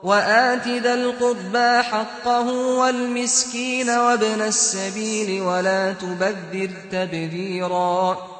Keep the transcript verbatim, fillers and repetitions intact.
وآت ذا القربى حقه والمسكين وابن السبيل ولا تبذر تبذيرا